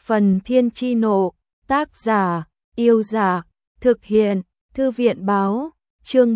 Phần Thiên Chi Nộ, tác giả, Yêu Dạ, thực hiện, Thư viện Báo, chương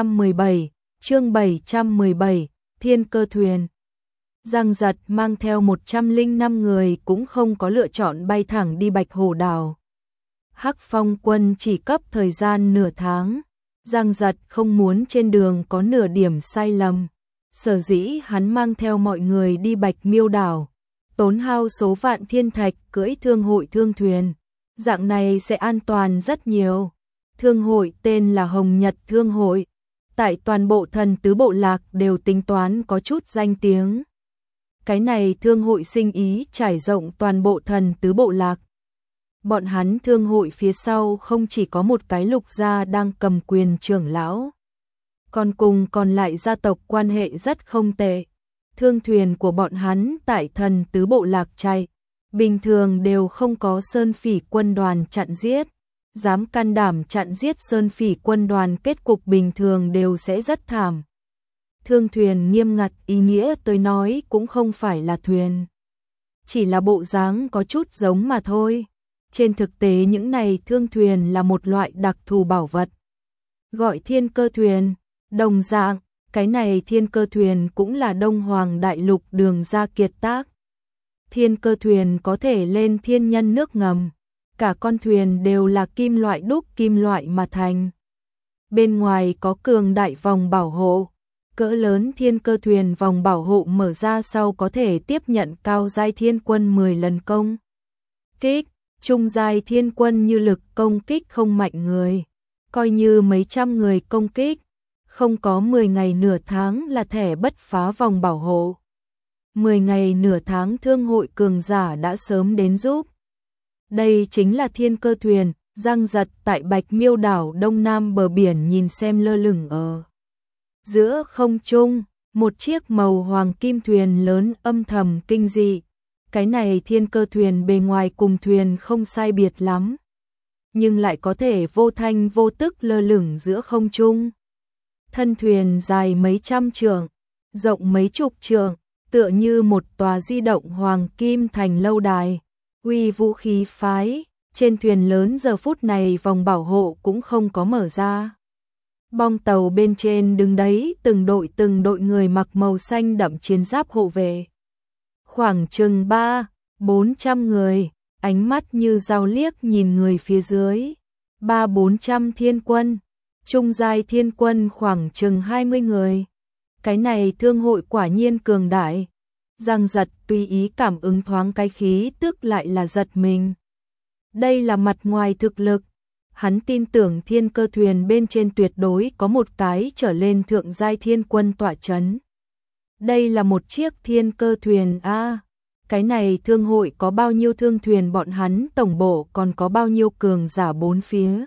717, Thiên Cơ Thuyền. Giang Giật mang theo 105 người cũng không có lựa chọn bay thẳng đi Bạch Hổ Đảo. Hắc Phong quân chỉ cấp thời gian nửa tháng, Giang Giật không muốn trên đường có nửa điểm sai lầm. Sở dĩ hắn mang theo mọi người đi Bạch Miêu Đảo, tốn hao số vạn thiên thạch cưỡi thương hội thương thuyền. Dạng này sẽ an toàn rất nhiều. Thương hội tên là Hồng Nhật Thương hội, tại toàn bộ Thần Tứ Bộ Lạc đều tính toán có chút danh tiếng. Cái này thương hội sinh ý trải rộng toàn bộ Thần Tứ Bộ Lạc. Bọn hắn thương hội phía sau không chỉ có một cái Lục gia đang cầm quyền trưởng lão, còn cùng còn lại gia tộc quan hệ rất không tệ. Thương thuyền của bọn hắn tại Thần Tứ Bộ Lạc chạy, bình thường đều không có Sơn Phỉ quân đoàn chặn giết. Dám can đảm chặn giết Sơn Phỉ quân đoàn kết cục bình thường đều sẽ rất thảm. Thương thuyền nghiêm ngặt ý nghĩa tôi nói cũng không phải là thuyền, chỉ là bộ dáng có chút giống mà thôi. Trên thực tế những này thương thuyền là một loại đặc thù bảo vật, gọi Thiên Cơ Thuyền. Đồng dạng, cái này Thiên Cơ Thuyền cũng là Đông Hoàng Đại Lục Đường ra kiệt tác. Thiên Cơ Thuyền có thể lên thiên nhân nước ngầm, cả con thuyền đều là kim loại đúc kim loại mà thành. Bên ngoài có cường đại vòng bảo hộ, cỡ lớn Thiên Cơ Thuyền vòng bảo hộ mở ra sau có thể tiếp nhận cao giai thiên quân 10 lần công kích, trung giai thiên quân như lực công kích không mạnh người, coi như mấy trăm người công kích, không có 10 ngày nửa tháng là thẻ bất phá vòng bảo hộ. 10 ngày nửa tháng thương hội cường giả đã sớm đến giúp. Đây chính là Thiên Cơ Thuyền. Giang Giật tại Bạch Miêu Đảo đông nam bờ biển nhìn xem lơ lửng ở giữa không trung, một chiếc màu hoàng kim thuyền lớn âm thầm kinh dị. Cái này Thiên Cơ Thuyền bề ngoài cùng thuyền không sai biệt lắm, nhưng lại có thể vô thanh vô tức lơ lửng giữa không trung. Thân thuyền dài mấy trăm trượng, rộng mấy chục trượng, tựa như một tòa di động hoàng kim thành lâu đài, uy vũ khí phái. Trên thuyền lớn giờ phút này vòng bảo hộ cũng không có mở ra. Bong tàu bên trên đứng đấy từng đội người mặc màu xanh đậm chiến giáp hộ vệ. Khoảng chừng 300-400 người, ánh mắt như dao liếc nhìn người phía dưới. 300-400 thiên quân, trung giai thiên quân khoảng chừng 20 người. Cái này thương hội quả nhiên cường đại. Giang Giật tùy ý cảm ứng thoáng cái khí tức lại là giật mình. Đây là mặt ngoài thực lực, hắn tin tưởng Thiên Cơ Thuyền bên trên tuyệt đối có một cái trở lên thượng giai thiên quân tọa chấn. Đây là một chiếc Thiên Cơ Thuyền a. Cái này thương hội có bao nhiêu thương thuyền bọn hắn tổng bộ còn có bao nhiêu cường giả bốn phía.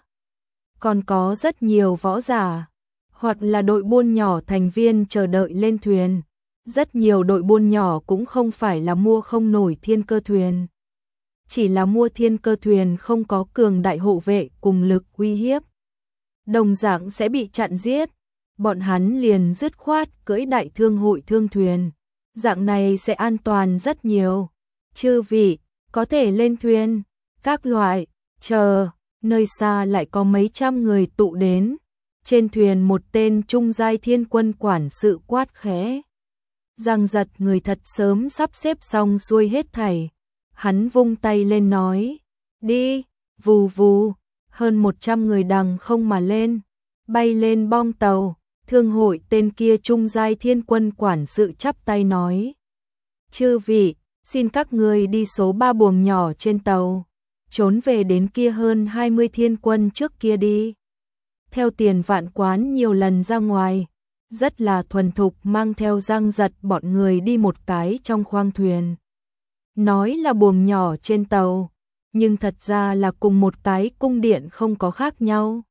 Còn có rất nhiều võ giả, hoặc là đội buôn nhỏ thành viên chờ đợi lên thuyền. Rất nhiều đội buôn nhỏ cũng không phải là mua không nổi Thiên Cơ Thuyền, chỉ là mua Thiên Cơ Thuyền không có cường đại hộ vệ cùng lực uy hiếp, đồng dạng sẽ bị chặn giết. Bọn hắn liền dứt khoát cưỡi đại thương hội thương thuyền, dạng này sẽ an toàn rất nhiều. Chư vị, có thể lên thuyền, các loại, chờ, nơi xa lại có mấy trăm người tụ đến. Trên thuyền một tên trung giai thiên quân quản sự quát khẽ. Giang Giật người thật sớm sắp xếp xong xuôi hết thảy. Hắn vung tay lên nói, đi, vù vù, hơn 100 người đằng không mà lên, bay lên bong tàu. Thương hội tên kia trung giai thiên quân quản sự chắp tay nói, chư vị, xin các người đi số 3 buồng nhỏ trên tàu, trốn về đến kia hơn 20 thiên quân trước kia đi. Theo Tiền Vạn Quán nhiều lần ra ngoài, rất là thuần thục mang theo Giang Giật bọn người đi một cái trong khoang thuyền. Nói là buồng nhỏ trên tàu, nhưng thật ra là cùng một cái cung điện không có khác nhau.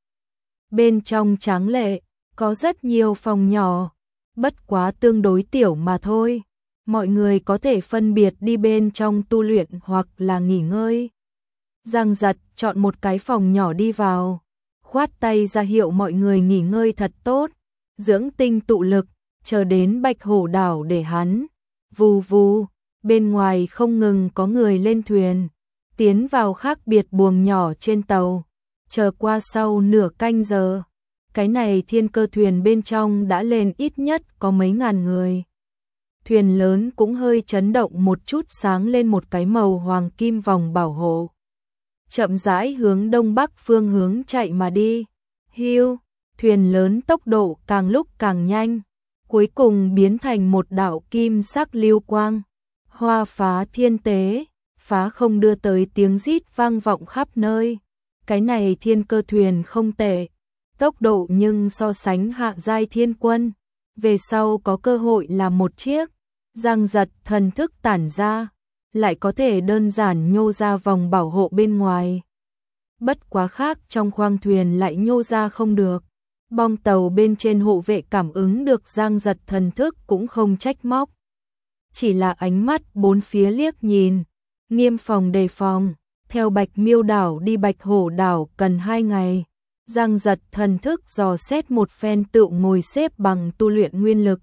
Bên trong tráng lệ, có rất nhiều phòng nhỏ, bất quá tương đối tiểu mà thôi. Mọi người có thể phân biệt đi bên trong tu luyện hoặc là nghỉ ngơi. Giang Giật chọn một cái phòng nhỏ đi vào, khoát tay ra hiệu mọi người nghỉ ngơi thật tốt, dưỡng tinh tụ lực, chờ đến Bạch Hổ Đảo để hắn. Vù vù, bên ngoài không ngừng có người lên thuyền. tiến vào khác biệt buồng nhỏ trên tàu, chờ qua sau nửa canh giờ. Cái này thiên cơ thuyền bên trong đã lên ít nhất có mấy ngàn người. Thuyền lớn cũng hơi chấn động một chút, sáng lên một cái màu hoàng kim vòng bảo hộ. Chậm rãi hướng đông bắc phương hướng chạy mà đi. Hiu, thuyền lớn tốc độ càng lúc càng nhanh, cuối cùng biến thành một đạo kim sắc lưu quang. Hoa phá thiên tế, phá không đưa tới tiếng rít vang vọng khắp nơi. Cái này thiên cơ thuyền không tệ, tốc độ nhưng so sánh hạ giai thiên quân, về sau có cơ hội làm một chiếc. Giang Giật thần thức tản ra, lại có thể đơn giản nhô ra vòng bảo hộ bên ngoài. Bất quá khác trong khoang thuyền lại nhô ra không được. Bong tàu bên trên hộ vệ cảm ứng được Giang Giật thần thức cũng không trách móc. Chỉ là ánh mắt bốn phía liếc nhìn, nghiêm phòng đề phòng. Theo Bạch Miêu đảo đi Bạch Hổ đảo cần 2 ngày. Giang Giật thần thức dò xét một phen tự ngồi xếp bằng tu luyện nguyên lực.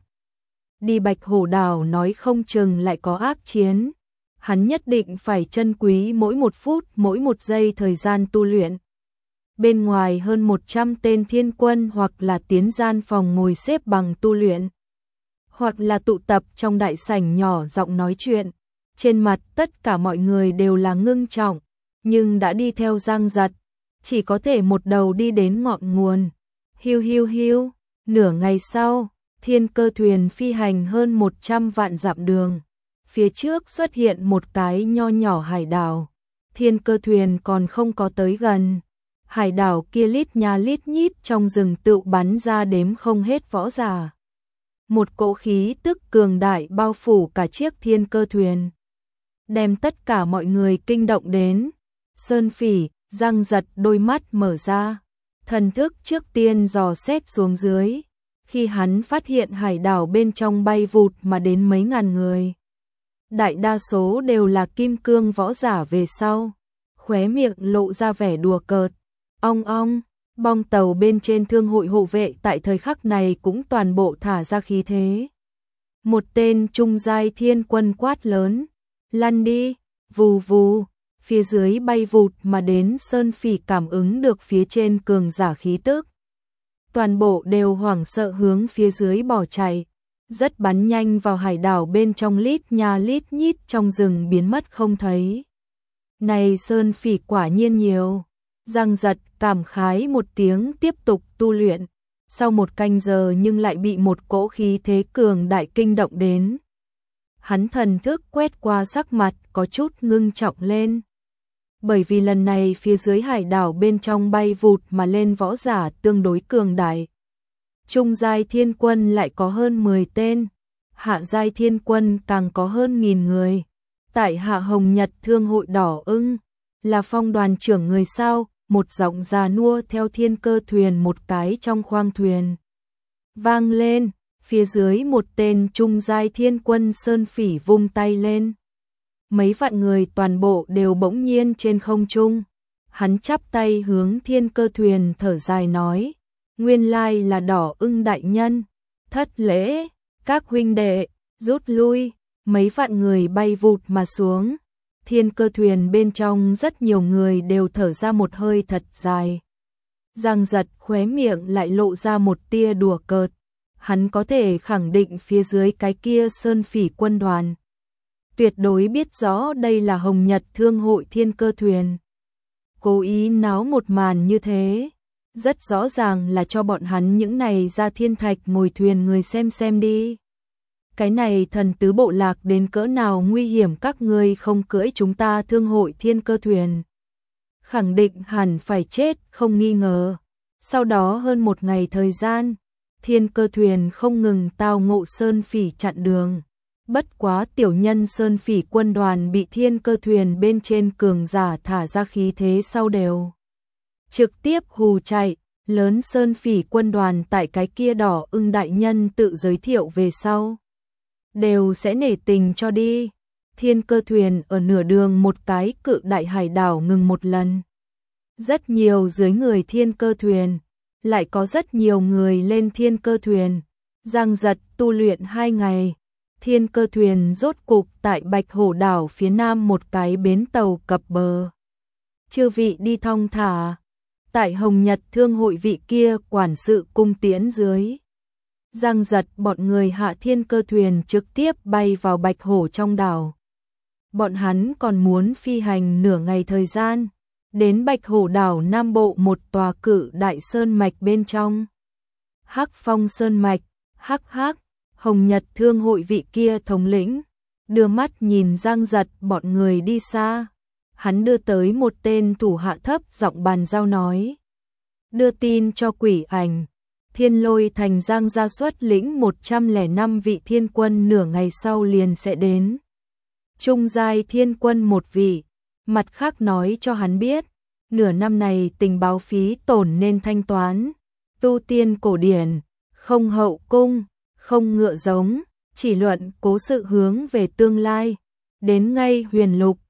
Đi Bạch Hổ đảo nói không chừng lại có ác chiến. Hắn nhất định phải trân quý mỗi một phút, mỗi một giây thời gian tu luyện. Bên ngoài hơn 100 tên thiên quân hoặc là tiến gian phòng ngồi xếp bằng tu luyện, hoặc là tụ tập trong đại sảnh nhỏ giọng nói chuyện. Trên mặt tất cả mọi người đều là ngưng trọng, nhưng đã đi theo Giang Giật, chỉ có thể một đầu đi đến ngọn nguồn. Hiu hiu hiu, nửa ngày sau, thiên cơ thuyền phi hành hơn 100 vạn dặm đường. Phía trước xuất hiện một cái nho nhỏ hải đảo. Thiên cơ thuyền còn không có tới gần. Hải đảo kia lít nha lít nhít trong rừng tự bắn ra đếm không hết võ giả. Một cỗ khí tức cường đại bao phủ cả chiếc thiên cơ thuyền, đem tất cả mọi người kinh động đến. Sơn Phỉ, Giang Giật đôi mắt mở ra, thần thức trước tiên dò xét xuống dưới. Khi hắn phát hiện hải đảo bên trong bay vụt mà đến mấy ngàn người, đại đa số đều là kim cương võ giả về sau, khóe miệng lộ ra vẻ đùa cợt. Ong ong, bong tàu bên trên thương hội hộ vệ tại thời khắc này cũng toàn bộ thả ra khí thế. Một tên trung giai thiên quân quát lớn, lăn đi, vù vù, phía dưới bay vụt mà đến. Sơn Phỉ cảm ứng được phía trên cường giả khí tức, toàn bộ đều hoảng sợ hướng phía dưới bỏ chạy, rất bắn nhanh vào hải đảo bên trong lít nha lít nhít trong rừng biến mất không thấy. Này Sơn Phỉ quả nhiên nhiều. Giang Giật cảm khái một tiếng, tiếp tục tu luyện. Sau 1 canh giờ nhưng lại bị một cỗ khí thế cường đại kinh động đến. Hắn thần thức quét qua, sắc mặt có chút ngưng trọng lên. Bởi vì lần này phía dưới hải đảo bên trong bay vụt mà lên võ giả tương đối cường đại. Trung giai thiên quân lại có hơn 10 tên, hạ giai thiên quân càng có hơn 1000 người. Tại Hạ Hồng Nhật Thương hội đỏ ưng, là phong đoàn trưởng người sao? Một giọng già nua theo thiên cơ thuyền một cái trong khoang thuyền vang lên. Phía dưới một tên trung giai thiên quân Sơn Phỉ vung tay lên, mấy vạn người toàn bộ đều bỗng nhiên trên không trung. Hắn chắp tay hướng thiên cơ thuyền thở dài nói, nguyên lai là đỏ ưng đại nhân, thất lễ, các huynh đệ, rút lui. Mấy vạn người bay vụt mà xuống. Thiên cơ thuyền bên trong rất nhiều người đều thở ra một hơi thật dài. Giang Giật khóe miệng lại lộ ra một tia đùa cợt. Hắn có thể khẳng định phía dưới cái kia Sơn Phỉ quân đoàn tuyệt đối biết rõ đây là Hồng Nhật Thương hội thiên cơ thuyền. Cố ý náo một màn như thế, rất rõ ràng là cho bọn hắn những này ra thiên thạch ngồi thuyền người xem đi. Cái này thần tứ bộ lạc đến cỡ nào nguy hiểm, các ngươi không cưỡi chúng ta thương hội thiên cơ thuyền, khẳng định hẳn phải chết không nghi ngờ. Sau đó hơn 1 ngày thời gian, thiên cơ thuyền không ngừng tao ngộ Sơn Phỉ chặn đường. Bất quá tiểu nhân Sơn Phỉ quân đoàn bị thiên cơ thuyền bên trên cường giả thả ra khí thế sau đều trực tiếp hù chạy. Lớn Sơn Phỉ quân đoàn tại cái kia đỏ ưng đại nhân tự giới thiệu về sau, đều sẽ nể tình cho đi. Thiên cơ thuyền ở nửa đường một cái cự đại hải đảo ngừng một lần. Rất nhiều dưới người thiên cơ thuyền, lại có rất nhiều người lên thiên cơ thuyền. Giang Giật tu luyện 2 ngày, Thiên Cơ thuyền rốt cục tại Bạch Hổ đảo phía nam một cái bến tàu cập bờ. Chư vị đi thong thả, tại Hồng Nhật Thương hội vị kia quản sự cung tiễn dưới. Giang Giật bọn người hạ Thiên Cơ thuyền trực tiếp bay vào Bạch Hổ trong đảo. Bọn hắn còn muốn phi hành nửa ngày thời gian, đến Bạch Hổ đảo Nam Bộ một tòa cự đại sơn mạch bên trong. Hắc Phong Sơn Mạch, hắc, Hồng Nhật Thương hội vị kia thống lĩnh, đưa mắt nhìn Giang Giật bọn người đi xa. Hắn đưa tới một tên thủ hạ thấp giọng bàn giao nói. Đưa tin cho Quỷ Ảnh, Thiên Lôi thành Giang gia xuất lĩnh 105 vị thiên quân nửa ngày sau liền sẽ đến. Trung giai thiên quân một vị, mặt khác nói cho hắn biết, nửa năm này tình báo phí tổn nên thanh toán, tu tiên cổ điển, không hậu cung, không ngựa giống, chỉ luận cố sự hướng về tương lai, đến ngay huyền lục,